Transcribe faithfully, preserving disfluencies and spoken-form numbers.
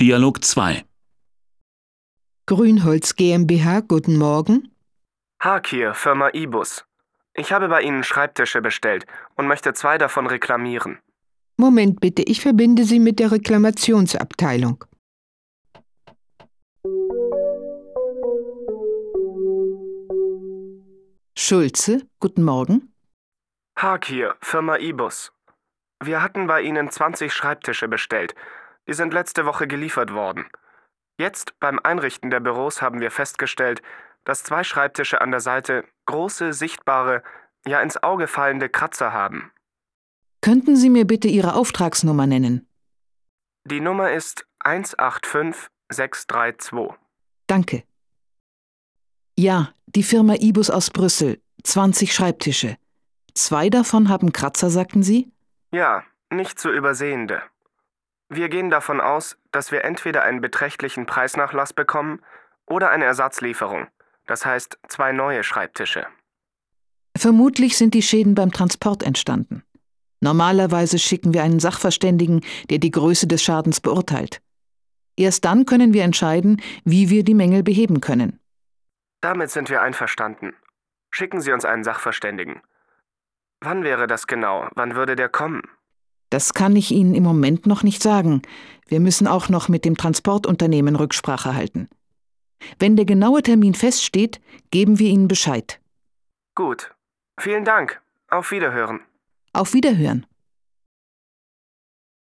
Dialog zwei. Grünholz GmbH, guten Morgen. Haag hier, Firma Ibus. Ich habe bei Ihnen Schreibtische bestellt und möchte zwei davon reklamieren. Moment bitte, ich verbinde Sie mit der Reklamationsabteilung. Schulze, guten Morgen. Haag hier, Firma Ibus. Wir hatten bei Ihnen zwanzig Schreibtische bestellt. Die sind letzte Woche geliefert worden. Jetzt beim Einrichten der Büros haben wir festgestellt, dass zwei Schreibtische an der Seite große, sichtbare, ja ins Auge fallende Kratzer haben. Könnten Sie mir bitte Ihre Auftragsnummer nennen? Die Nummer ist eins acht fünf sechs drei zwei. Danke. Ja, die Firma Ibus aus Brüssel. zwanzig Schreibtische. Zwei davon haben Kratzer, sagten Sie? Ja, nicht zu übersehende. Wir gehen davon aus, dass wir entweder einen beträchtlichen Preisnachlass bekommen oder eine Ersatzlieferung, das heißt zwei neue Schreibtische. Vermutlich sind die Schäden beim Transport entstanden. Normalerweise schicken wir einen Sachverständigen, der die Größe des Schadens beurteilt. Erst dann können wir entscheiden, wie wir die Mängel beheben können. Damit sind wir einverstanden. Schicken Sie uns einen Sachverständigen. Wann wäre das genau? Wann würde der kommen? Das kann ich Ihnen im Moment noch nicht sagen. Wir müssen auch noch mit dem Transportunternehmen Rücksprache halten. Wenn der genaue Termin feststeht, geben wir Ihnen Bescheid. Gut. Vielen Dank. Auf Wiederhören. Auf Wiederhören.